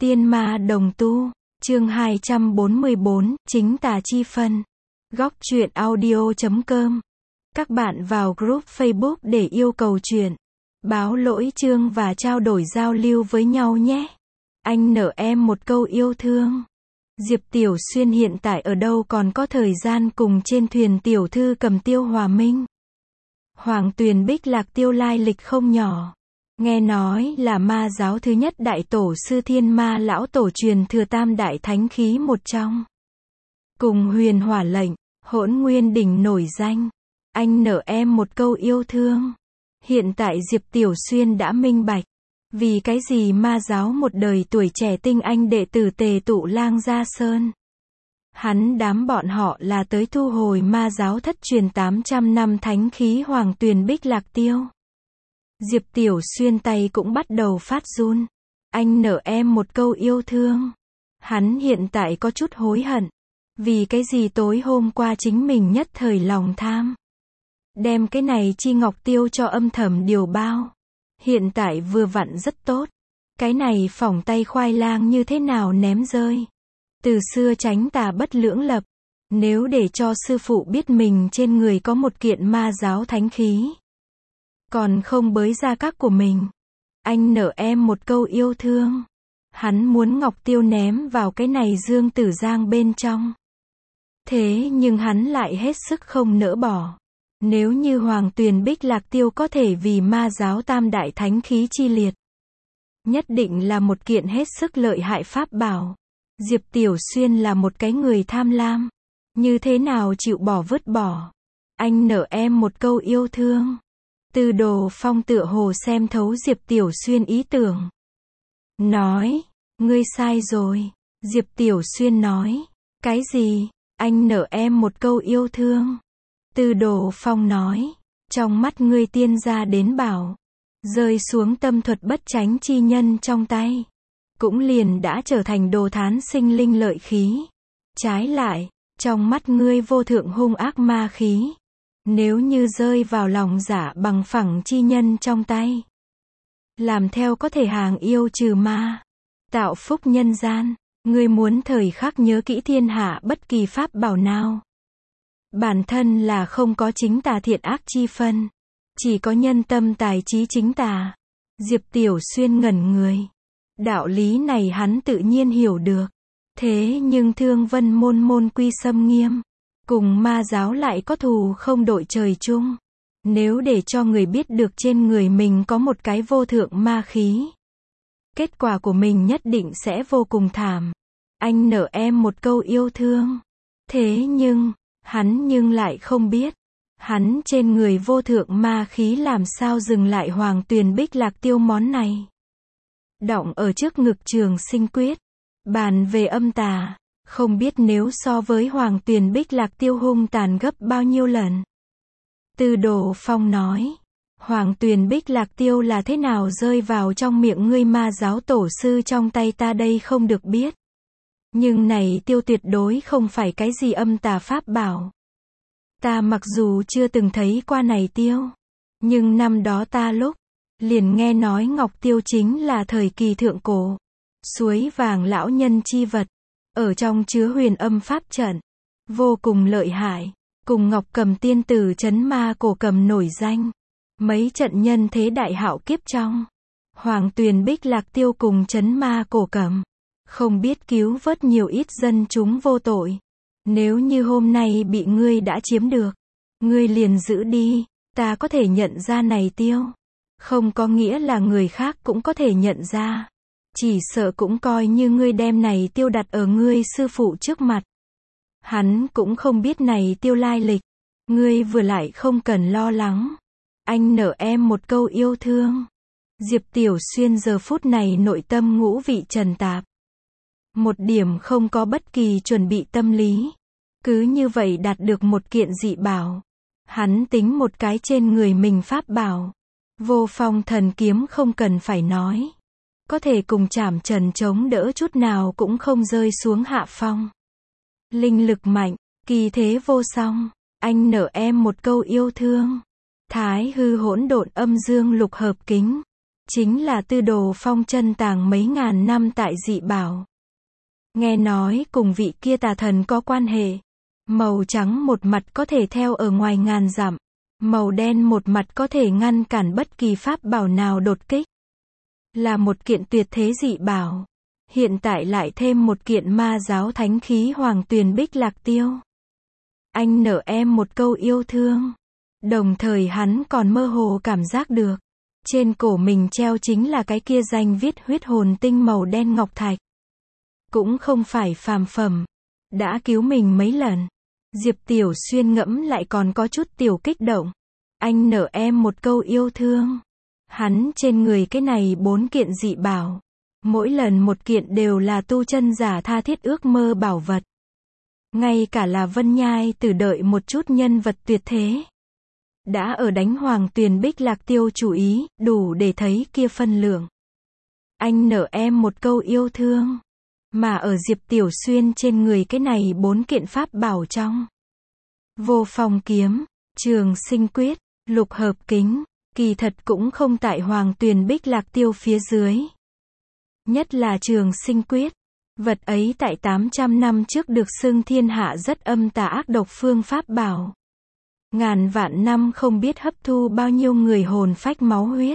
Tiên ma đồng tu, chương 244, chính tà chi phân. Góc truyện audio.com. Các bạn vào group Facebook để yêu cầu truyện, báo lỗi chương và trao đổi giao lưu với nhau nhé. Anh nợ em một câu yêu thương. Diệp Tiểu Xuyên hiện tại ở đâu còn có thời gian cùng trên thuyền tiểu thư Cầm Tiêu Hòa Minh. Hoàng Tuyền Bích Lạc Tiêu lai lịch không nhỏ. Nghe nói là ma giáo thứ nhất đại tổ sư Thiên Ma lão tổ truyền thừa tam đại thánh khí một trong. Cùng Huyền Hỏa lệnh, Hỗn Nguyên đỉnh nổi danh. Anh nợ em một câu yêu thương. Hiện tại Diệp Tiểu Xuyên đã minh bạch. Vì cái gì ma giáo một đời tuổi trẻ tinh anh đệ tử Tề Tụ Lang Gia Sơn. Hắn đám bọn họ là tới thu hồi ma giáo thất truyền 800 năm thánh khí Hoàng Tuyền Bích Lạc Tiêu. Diệp Tiểu Xuyên tay cũng bắt đầu phát run. Anh nợ em một câu yêu thương. Hắn hiện tại có chút hối hận. Vì cái gì tối hôm qua chính mình nhất thời lòng tham. Đem cái này chi ngọc tiêu cho âm thầm điều bao. Hiện tại vừa vặn rất tốt. Cái này phỏng tay khoai lang như thế nào ném rơi. Từ xưa tránh tà bất lưỡng lập. Nếu để cho sư phụ biết mình trên người có một kiện ma giáo thánh khí. Còn không bới ra các của mình. Anh nợ em một câu yêu thương. Hắn muốn ngọc tiêu ném vào cái này Dương Tử Giang bên trong. Thế nhưng hắn lại hết sức không nỡ bỏ. Nếu như Hoàng Tuyền Bích Lạc Tiêu có thể vì ma giáo tam đại thánh khí chi liệt. Nhất định là một kiện hết sức lợi hại pháp bảo. Diệp Tiểu Xuyên là một cái người tham lam. Như thế nào chịu bỏ vứt bỏ. Anh nợ em một câu yêu thương. Tư Đồ Phong tựa hồ xem thấu Diệp Tiểu Xuyên ý tưởng. Nói, ngươi sai rồi. Diệp Tiểu Xuyên nói, cái gì? Anh nợ em một câu yêu thương. Tư Đồ Phong nói, trong mắt ngươi tiên gia đến bảo. Rơi xuống tâm thuật bất chánh chi nhân trong tay. Cũng liền đã trở thành đồ thán sinh linh lợi khí. Trái lại, trong mắt ngươi vô thượng hung ác ma khí. Nếu như rơi vào lòng giả bằng phẳng chi nhân trong tay. Làm theo có thể hàng yêu trừ ma. Tạo phúc nhân gian. Ngươi muốn thời khắc nhớ kỹ thiên hạ bất kỳ pháp bảo nào. Bản thân là không có chính tà thiện ác chi phân. Chỉ có nhân tâm tài trí chính tà. Diệp Tiểu Xuyên ngẩn người. Đạo lý này hắn tự nhiên hiểu được. Thế nhưng Thương Vân môn quy xâm nghiêm. Cùng ma giáo lại có thù không đội trời chung. Nếu để cho người biết được trên người mình có một cái vô thượng ma khí. Kết quả của mình nhất định sẽ vô cùng thảm. Anh nợ em một câu yêu thương. Thế nhưng, hắn nhưng lại không biết. Hắn trên người vô thượng ma khí làm sao dừng lại Hoàng Tuyền Bích Lạc Tiêu món này. Đọng ở trước ngực Trường Sinh Quyết. Bàn về âm tà. Không biết nếu so với Hoàng Tuyền Bích Lạc Tiêu hung tàn gấp bao nhiêu lần. Tư Đồ Phong nói. Hoàng Tuyền Bích Lạc Tiêu là thế nào rơi vào trong miệng ngươi ma giáo tổ sư trong tay ta đây không được biết. Nhưng này tiêu tuyệt đối không phải cái gì âm tà pháp bảo. Ta mặc dù chưa từng thấy qua này tiêu. Nhưng năm đó ta lúc liền nghe nói ngọc tiêu chính là thời kỳ thượng cổ. Suối vàng lão nhân chi vật. Ở trong chứa huyền âm pháp trận. Vô cùng lợi hại. Cùng Ngọc Cầm tiên tử trấn ma cổ cầm nổi danh. Mấy trận nhân thế đại hạo kiếp trong. Hoàng Tuyền Bích Lạc Tiêu cùng trấn ma cổ cầm. Không biết cứu vớt nhiều ít dân chúng vô tội. Nếu như hôm nay bị ngươi đã chiếm được. Ngươi liền giữ đi. Ta có thể nhận ra này tiêu. Không có nghĩa là người khác cũng có thể nhận ra. Chỉ sợ cũng coi như ngươi đem này tiêu đặt ở ngươi sư phụ trước mặt. Hắn cũng không biết này tiêu lai lịch. Ngươi vừa lại không cần lo lắng. Anh nợ em một câu yêu thương. Diệp Tiểu Xuyên giờ phút này nội tâm ngũ vị trần tạp. Một điểm không có bất kỳ chuẩn bị tâm lý. Cứ như vậy đạt được một kiện dị bảo. Hắn tính một cái trên người mình pháp bảo. Vô Phong thần kiếm không cần phải nói. Có thể cùng Trảm Trần chống đỡ chút nào cũng không rơi xuống hạ phong. Linh lực mạnh, kỳ thế vô song. Anh nợ em một câu yêu thương. Thái hư hỗn độn âm dương lục hợp kính. chính là tư đồ phong chân tàng mấy ngàn năm tại dị bảo. Nghe nói cùng vị kia tà thần có quan hệ. Màu trắng một mặt có thể theo ở ngoài ngàn dặm, màu đen một mặt có thể ngăn cản bất kỳ pháp bảo nào đột kích. Là một kiện tuyệt thế dị bảo. Hiện tại lại thêm một kiện ma giáo thánh khí Hoàng Tuyền Bích Lạc Tiêu. Anh nở em một câu yêu thương. Đồng thời hắn còn mơ hồ cảm giác được, trên cổ mình treo chính là cái kia danh viết huyết hồn tinh màu đen ngọc thạch. Cũng không phải phàm phẩm. Đã cứu mình mấy lần. Diệp Tiểu Xuyên ngẫm lại còn có chút tiểu kích động. Anh nở em một câu yêu thương. Hắn trên người cái này 4 kiện dị bảo. Mỗi lần một kiện đều là tu chân giả tha thiết ước mơ bảo vật. Ngay cả là Vân Nhai Tử đợi một chút nhân vật tuyệt thế. Đã ở đánh Hoàng Tuyền Bích Lạc Tiêu chủ ý, đủ để thấy kia phân lượng. Anh nở em một câu yêu thương. Mà ở Diệp Tiểu Xuyên trên người cái này 4 kiện pháp bảo trong. Vô Phong kiếm, Trường Sinh quyết, Lục Hợp kính, kỳ thật cũng không tại Hoàng Tuyền Bích Lạc Tiêu phía dưới. Nhất là Trường Sinh quyết. Vật ấy tại 800 năm trước được xưng thiên hạ rất âm tà ác độc phương pháp bảo. Ngàn vạn năm không biết hấp thu bao nhiêu người hồn phách máu huyết.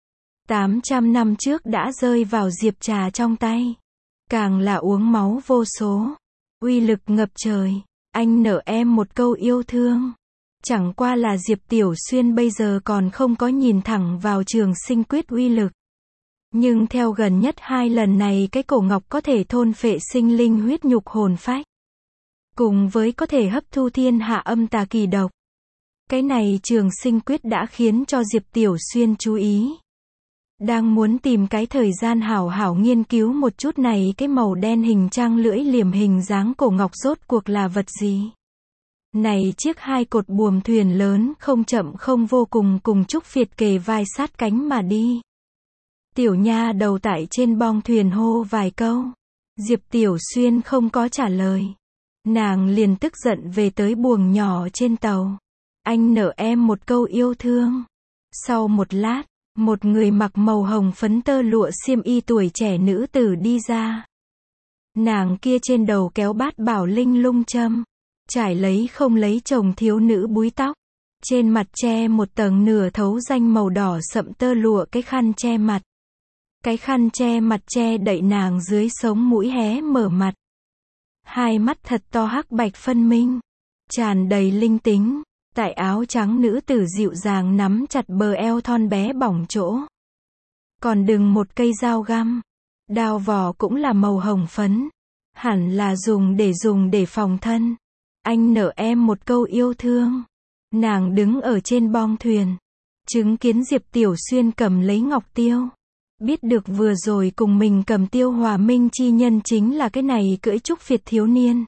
800 năm trước đã rơi vào Diệp Trà trong tay. Càng là uống máu vô số. Uy lực ngập trời. Anh nở em một câu yêu thương. Chẳng qua là Diệp Tiểu Xuyên bây giờ còn không có nhìn thẳng vào Trường Sinh quyết uy lực. Nhưng theo gần nhất 2 lần này cái cổ ngọc có thể thôn phệ sinh linh huyết nhục hồn phách. Cùng với có thể hấp thu thiên hạ âm tà kỳ độc. Cái này Trường Sinh quyết đã khiến cho Diệp Tiểu Xuyên chú ý. Đang muốn tìm cái thời gian hảo hảo nghiên cứu một chút này cái màu đen hình trang lưỡi liềm hình dáng cổ ngọc rốt cuộc là vật gì. Này chiếc 2 cột buồm thuyền lớn không chậm không vô cùng cùng Trúc Việt kề vai sát cánh mà đi. Tiểu nha đầu tại trên bong thuyền hô vài câu. Diệp Tiểu Xuyên không có trả lời. Nàng liền tức giận về tới buồng nhỏ trên tàu. Anh nở em một câu yêu thương. Sau một lát, một người mặc màu hồng phấn tơ lụa xiêm y tuổi trẻ nữ tử đi ra. Nàng kia trên đầu kéo bát bảo linh lung châm. Trải lấy không lấy chồng thiếu nữ búi tóc. Trên mặt che một tầng nửa thấu danh màu đỏ sậm tơ lụa cái khăn che mặt. Cái khăn che mặt che đậy nàng dưới sống mũi hé mở mặt. Hai mắt thật to hắc bạch phân minh. Tràn đầy linh tính. Tại áo trắng nữ tử dịu dàng nắm chặt bờ eo thon bé bỏng chỗ. Còn đừng một cây dao găm. Đao vỏ cũng là màu hồng phấn. Hẳn là dùng để phòng thân. Anh nở em một câu yêu thương. Nàng đứng ở trên bong thuyền. Chứng kiến Diệp Tiểu Xuyên cầm lấy ngọc tiêu. Biết được vừa rồi cùng mình cầm tiêu hòa minh chi nhân chính là cái này cưỡi Trúc Việt thiếu niên.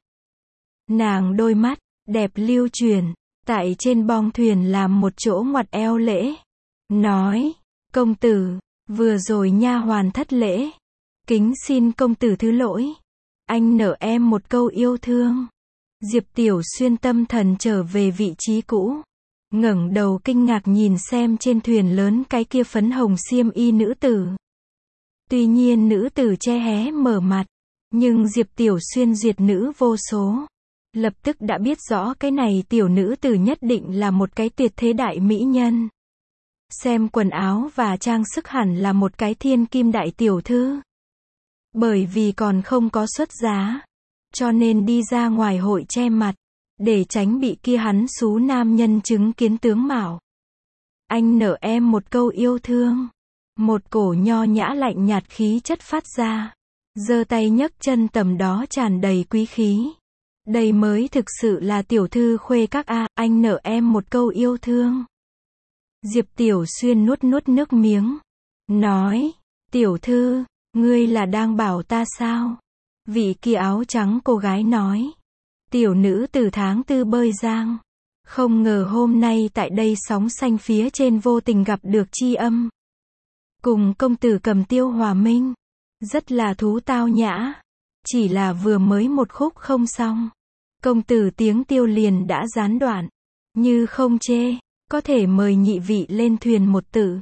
Nàng đôi mắt, đẹp lưu chuyển, tại trên bong thuyền làm một chỗ ngoặt eo lễ. Nói, công tử, vừa rồi nha hoàn thất lễ. Kính xin công tử thứ lỗi. Anh nở em một câu yêu thương. Diệp Tiểu Xuyên tâm thần trở về vị trí cũ. Ngẩng đầu kinh ngạc nhìn xem trên thuyền lớn cái kia phấn hồng xiêm y nữ tử. Tuy nhiên nữ tử che hé mở mặt. Nhưng Diệp Tiểu Xuyên duyệt nữ vô số. Lập tức đã biết rõ cái này tiểu nữ tử nhất định là một cái tuyệt thế đại mỹ nhân. Xem quần áo và trang sức hẳn là một cái thiên kim đại tiểu thư. Bởi vì còn không có xuất giá. Cho nên đi ra ngoài hội che mặt. Để tránh bị kia hắn xú nam nhân chứng kiến tướng mạo. Anh nở em một câu yêu thương. Một cổ nho nhã lạnh nhạt khí chất phát ra. Giơ tay nhấc chân tầm đó tràn đầy quý khí. Đây mới thực sự là tiểu thư khuê các a. Anh nở em một câu yêu thương. Diệp Tiểu Xuyên nuốt nước miếng. Nói, tiểu thư, ngươi là đang bảo ta sao? Vị kia áo trắng cô gái nói. Tiểu nữ từ tháng 4 bơi giang. Không ngờ hôm nay tại đây sóng xanh phía trên vô tình gặp được chi âm. Cùng công tử cầm tiêu hòa minh. Rất là thú tao nhã. Chỉ là vừa mới một khúc không xong. Công tử tiếng tiêu liền đã gián đoạn. Như không chê, có thể mời nhị vị lên thuyền một tử.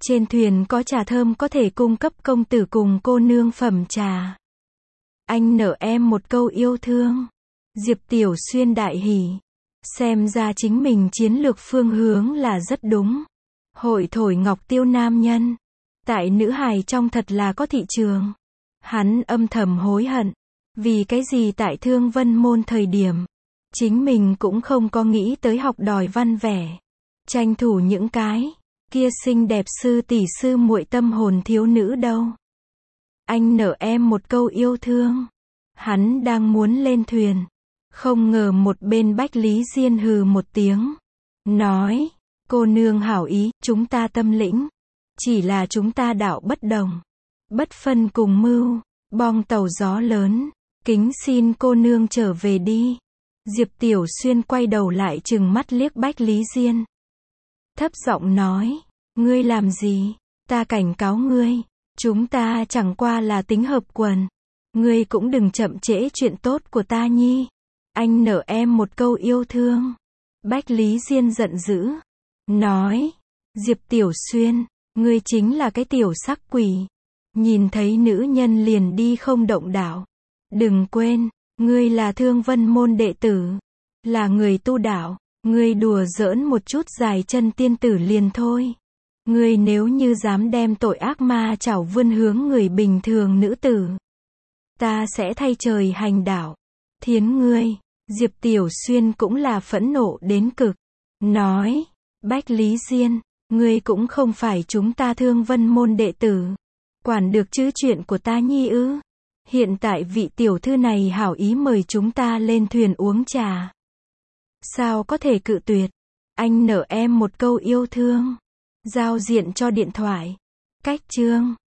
Trên thuyền có trà thơm có thể cung cấp công tử cùng cô nương phẩm trà. Anh nợ em một câu yêu thương. Diệp Tiểu Xuyên đại hỉ. Xem ra chính mình chiến lược phương hướng là rất đúng. Hội thổi ngọc tiêu nam nhân. Tại nữ hài trong thật là có thị trường. Hắn âm thầm hối hận. Vì cái gì tại Thương Vân Môn thời điểm. Chính mình cũng không có nghĩ tới học đòi văn vẻ. Tranh thủ những cái kia xinh đẹp sư tỷ sư muội tâm hồn thiếu nữ đâu. Anh nợ em một câu yêu thương. Hắn đang muốn lên thuyền. Không ngờ một bên Bách Lý Diên hừ một tiếng. Nói, cô nương hảo ý, chúng ta tâm lĩnh. Chỉ là chúng ta đạo bất đồng. Bất phân cùng mưu, bong tàu gió lớn. Kính xin cô nương trở về đi. Diệp Tiểu Xuyên quay đầu lại trừng mắt liếc Bách Lý Diên. Thấp giọng nói, ngươi làm gì? Ta cảnh cáo ngươi. Chúng ta chẳng qua là tính hợp quần. Ngươi cũng đừng chậm trễ chuyện tốt của ta nhi. Anh nợ em một câu yêu thương. Bách Lý Diên giận dữ. Nói, Diệp Tiểu Xuyên, ngươi chính là cái tiểu sắc quỷ. Nhìn thấy nữ nhân liền đi không động đảo. Đừng quên, ngươi là Thương Vân Môn đệ tử. Là người tu đạo. Ngươi đùa giỡn một chút dài chân tiên tử liền thôi. Ngươi nếu như dám đem tội ác ma chảo vươn hướng người bình thường nữ tử. Ta sẽ thay trời hành đạo. Thiến ngươi. Diệp Tiểu Xuyên cũng là phẫn nộ đến cực. Nói, Bách Lý Diên, ngươi cũng không phải chúng ta Thương Vân Môn đệ tử. Quản được chứ chuyện của ta nhi ư? Hiện tại vị tiểu thư này hảo ý mời chúng ta lên thuyền uống trà. Sao có thể cự tuyệt? Anh nợ em một câu yêu thương. Giao diện cho điện thoại. Cách chương